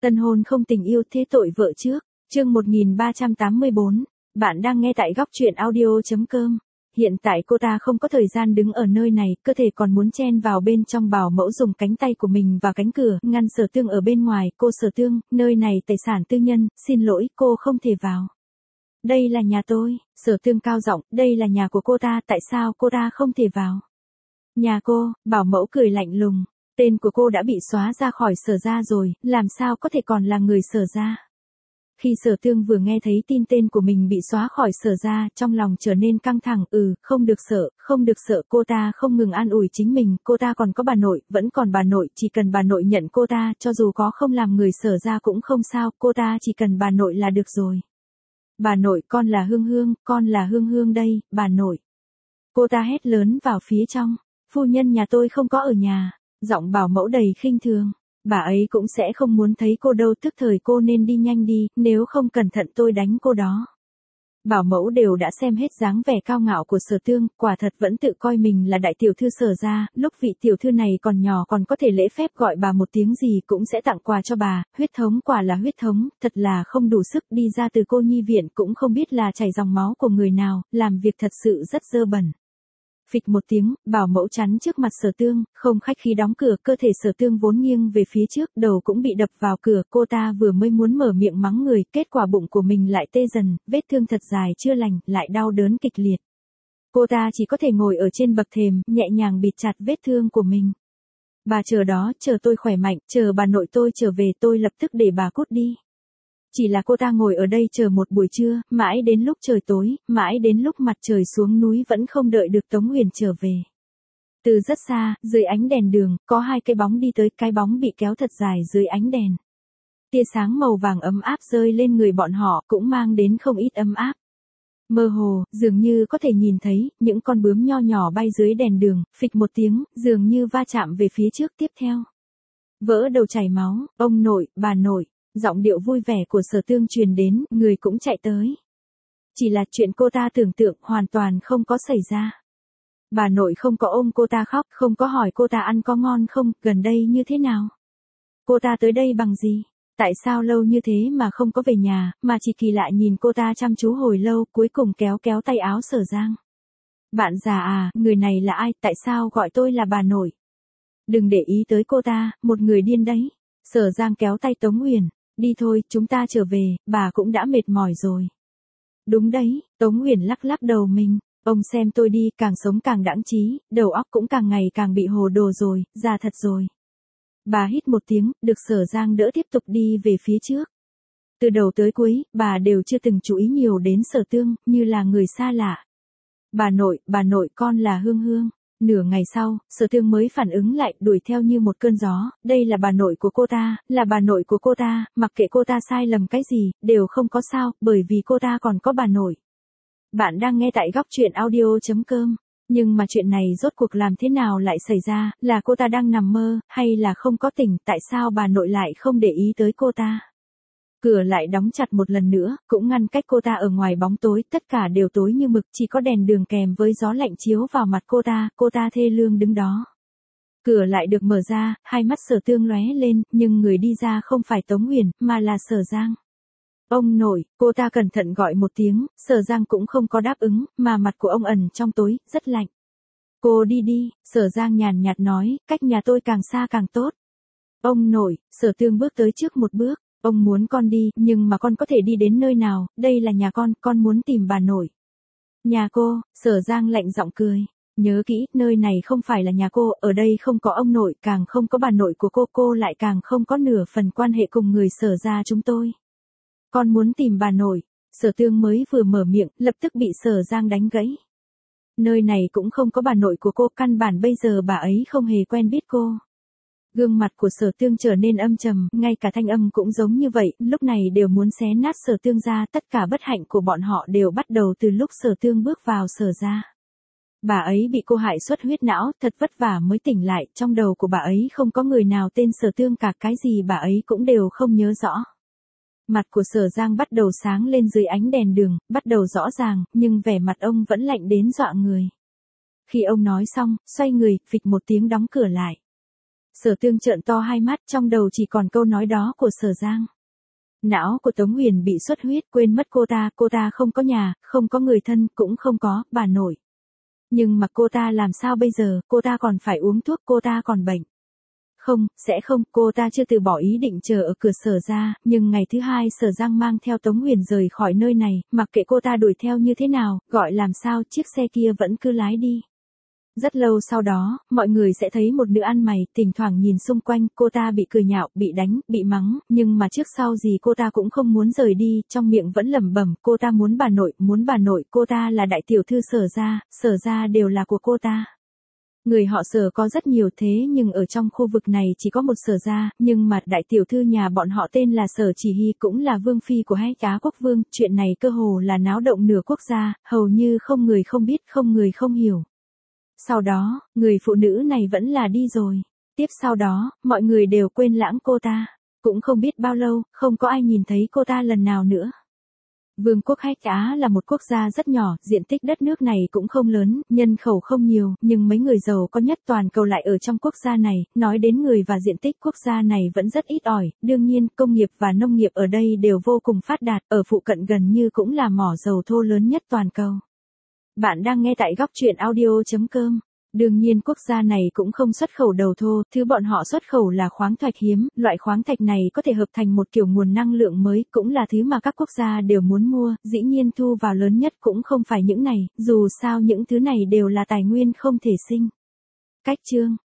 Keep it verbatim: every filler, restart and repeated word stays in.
Tân hôn không tình yêu thế tội vợ trước. Chương một nghìn ba trăm tám mươi bốn. Bạn đang nghe tại góc truyện audio chấm com. Hiện tại cô ta không có thời gian đứng ở nơi này, cơ thể còn muốn chen vào bên trong. Bảo mẫu dùng cánh tay của mình vào cánh cửa, ngăn Sở Tương ở bên ngoài. Cô Sở Tương, nơi này tài sản tư nhân, xin lỗi, cô không thể vào. Đây là nhà tôi. Sở Tương cao giọng, đây là nhà của cô ta, tại sao cô ta không thể vào? Nhà cô. Bảo mẫu cười lạnh lùng. Tên của cô đã bị xóa ra khỏi Sở gia rồi, làm sao có thể còn là người Sở gia? Khi Sở Tương vừa nghe thấy tin tên của mình bị xóa khỏi Sở gia, trong lòng trở nên căng thẳng. Ừ, không được sợ, không được sợ. Cô ta không ngừng an ủi chính mình, cô ta còn có bà nội, vẫn còn bà nội, chỉ cần bà nội nhận cô ta, cho dù có không làm người Sở gia cũng không sao, cô ta chỉ cần bà nội là được rồi. Bà nội, con là Hương Hương, con là Hương Hương đây, bà nội. Cô ta hét lớn vào phía trong, phu nhân nhà tôi không có ở nhà. Giọng bảo mẫu đầy khinh thường. Bà ấy cũng sẽ không muốn thấy cô đâu, tức thời cô nên đi nhanh đi, nếu không cẩn thận tôi đánh cô đó. Bảo mẫu đều đã xem hết dáng vẻ cao ngạo của Sở Tương, quả thật vẫn tự coi mình là đại tiểu thư Sở gia, lúc vị tiểu thư này còn nhỏ còn có thể lễ phép gọi bà một tiếng gì cũng sẽ tặng quà cho bà, huyết thống quả là huyết thống, thật là không đủ sức, đi ra từ cô nhi viện cũng không biết là chảy dòng máu của người nào, làm việc thật sự rất dơ bẩn. Phịch một tiếng, bảo mẫu chắn trước mặt Sở Tương, không khách khí đóng cửa, cơ thể Sở Tương vốn nghiêng về phía trước, đầu cũng bị đập vào cửa, cô ta vừa mới muốn mở miệng mắng người, kết quả bụng của mình lại tê dần, vết thương thật dài chưa lành, lại đau đớn kịch liệt. Cô ta chỉ có thể ngồi ở trên bậc thềm, nhẹ nhàng bịt chặt vết thương của mình. Bà chờ đó, chờ tôi khỏe mạnh, chờ bà nội tôi trở về, tôi lập tức để bà cút đi. Chỉ là cô ta ngồi ở đây chờ một buổi trưa, mãi đến lúc trời tối, mãi đến lúc mặt trời xuống núi vẫn không đợi được Tống Uyển trở về. Từ rất xa, dưới ánh đèn đường, có hai cái bóng đi tới, cái bóng bị kéo thật dài dưới ánh đèn. Tia sáng màu vàng ấm áp rơi lên người bọn họ, cũng mang đến không ít ấm áp. Mơ hồ, dường như có thể nhìn thấy, những con bướm nho nhỏ bay dưới đèn đường, phịch một tiếng, dường như va chạm về phía trước tiếp theo. Vỡ đầu chảy máu, ông nội, bà nội. Giọng điệu vui vẻ của Sở Tương truyền đến, người cũng chạy tới. Chỉ là chuyện cô ta tưởng tượng hoàn toàn không có xảy ra. Bà nội không có ôm cô ta khóc, không có hỏi cô ta ăn có ngon không, gần đây như thế nào. Cô ta tới đây bằng gì? Tại sao lâu như thế mà không có về nhà, mà chỉ kỳ lạ nhìn cô ta chăm chú hồi lâu, cuối cùng kéo kéo tay áo Sở Giang. Bạn già à, người này là ai, tại sao gọi tôi là bà nội? Đừng để ý tới cô ta, một người điên đấy. Sở Giang kéo tay Tống Uyển. Đi thôi, chúng ta trở về, bà cũng đã mệt mỏi rồi. Đúng đấy, Tống Uyển lắc lắc đầu mình, ông xem tôi đi, càng sống càng đãng trí, đầu óc cũng càng ngày càng bị hồ đồ rồi, già thật rồi. Bà hít một tiếng, được Sở Giang đỡ tiếp tục đi về phía trước. Từ đầu tới cuối, bà đều chưa từng chú ý nhiều đến Sở Tương, như là người xa lạ. Bà nội, bà nội, con là Hương Hương. Nửa ngày sau, Sở Tương mới phản ứng lại, đuổi theo như một cơn gió, đây là bà nội của cô ta, là bà nội của cô ta, mặc kệ cô ta sai lầm cái gì, đều không có sao, bởi vì cô ta còn có bà nội. Bạn đang nghe tại góc truyện audio chấm com, nhưng mà chuyện này rốt cuộc làm thế nào lại xảy ra, là cô ta đang nằm mơ, hay là không có tỉnh, tại sao bà nội lại không để ý tới cô ta? Cửa lại đóng chặt một lần nữa, cũng ngăn cách cô ta ở ngoài bóng tối, tất cả đều tối như mực, chỉ có đèn đường kèm với gió lạnh chiếu vào mặt cô ta, cô ta thê lương đứng đó. Cửa lại được mở ra, hai mắt Sở Tương lóe lên, nhưng người đi ra không phải Tống Uyển, mà là Sở Giang. Ông nội, cô ta cẩn thận gọi một tiếng, Sở Giang cũng không có đáp ứng, mà mặt của ông ẩn trong tối, rất lạnh. Cô đi đi, Sở Giang nhàn nhạt nói, cách nhà tôi càng xa càng tốt. Ông nội, Sở Tương bước tới trước một bước. Ông muốn con đi, nhưng mà con có thể đi đến nơi nào, đây là nhà con, con muốn tìm bà nội. Nhà cô, Sở Giang lạnh giọng cười. Nhớ kỹ, nơi này không phải là nhà cô, ở đây không có ông nội, càng không có bà nội của cô, cô lại càng không có nửa phần quan hệ cùng người Sở gia chúng tôi. Con muốn tìm bà nội, Sở Tương mới vừa mở miệng, lập tức bị Sở Giang đánh gãy. Nơi này cũng không có bà nội của cô, căn bản bây giờ bà ấy không hề quen biết cô. Gương mặt của Sở Tương trở nên âm trầm, ngay cả thanh âm cũng giống như vậy, lúc này đều muốn xé nát Sở Tương ra, tất cả bất hạnh của bọn họ đều bắt đầu từ lúc Sở Tương bước vào Sở gia. Bà ấy bị cô hại xuất huyết não, thật vất vả mới tỉnh lại, trong đầu của bà ấy không có người nào tên Sở Tương cả, cái gì bà ấy cũng đều không nhớ rõ. Mặt của Sở Giang bắt đầu sáng lên dưới ánh đèn đường, bắt đầu rõ ràng, nhưng vẻ mặt ông vẫn lạnh đến dọa người. Khi ông nói xong, xoay người, phịch một tiếng đóng cửa lại. Sở Tương trợn to hai mắt, trong đầu chỉ còn câu nói đó của Sở Giang. Não của Tống Huyền bị xuất huyết, quên mất cô ta, cô ta không có nhà, không có người thân, cũng không có bà nội. Nhưng mà cô ta làm sao bây giờ, cô ta còn phải uống thuốc, cô ta còn bệnh. Không, sẽ không, cô ta chưa từ bỏ ý định chờ ở cửa Sở ra, nhưng ngày thứ hai Sở Giang mang theo Tống Huyền rời khỏi nơi này, mặc kệ cô ta đuổi theo như thế nào, gọi làm sao, chiếc xe kia vẫn cứ lái đi. Rất lâu sau đó, mọi người sẽ thấy một nữ ăn mày, thỉnh thoảng nhìn xung quanh, cô ta bị cười nhạo, bị đánh, bị mắng, nhưng mà trước sau gì cô ta cũng không muốn rời đi, trong miệng vẫn lẩm bẩm, cô ta muốn bà nội, muốn bà nội, cô ta là đại tiểu thư Sở gia, Sở gia đều là của cô ta. Người họ Sở có rất nhiều thế nhưng ở trong khu vực này chỉ có một Sở gia, nhưng mà đại tiểu thư nhà bọn họ tên là Sở Chỉ Hy cũng là vương phi của hai cá quốc vương, chuyện này cơ hồ là náo động nửa quốc gia, hầu như không người không biết, không người không hiểu. Sau đó, người phụ nữ này vẫn là đi rồi. Tiếp sau đó, mọi người đều quên lãng cô ta. Cũng không biết bao lâu, không có ai nhìn thấy cô ta lần nào nữa. Vương quốc Hách Á là một quốc gia rất nhỏ, diện tích đất nước này cũng không lớn, nhân khẩu không nhiều, nhưng mấy người giàu có nhất toàn cầu lại ở trong quốc gia này, nói đến người và diện tích quốc gia này vẫn rất ít ỏi, đương nhiên, công nghiệp và nông nghiệp ở đây đều vô cùng phát đạt, ở phụ cận gần như cũng là mỏ dầu thô lớn nhất toàn cầu. Bạn đang nghe tại góc truyện audio chấm com. Đương nhiên quốc gia này cũng không xuất khẩu dầu thô, thứ bọn họ xuất khẩu là khoáng thạch hiếm, loại khoáng thạch này có thể hợp thành một kiểu nguồn năng lượng mới, cũng là thứ mà các quốc gia đều muốn mua, dĩ nhiên thu vào lớn nhất cũng không phải những này, dù sao những thứ này đều là tài nguyên không thể sinh. Cách chương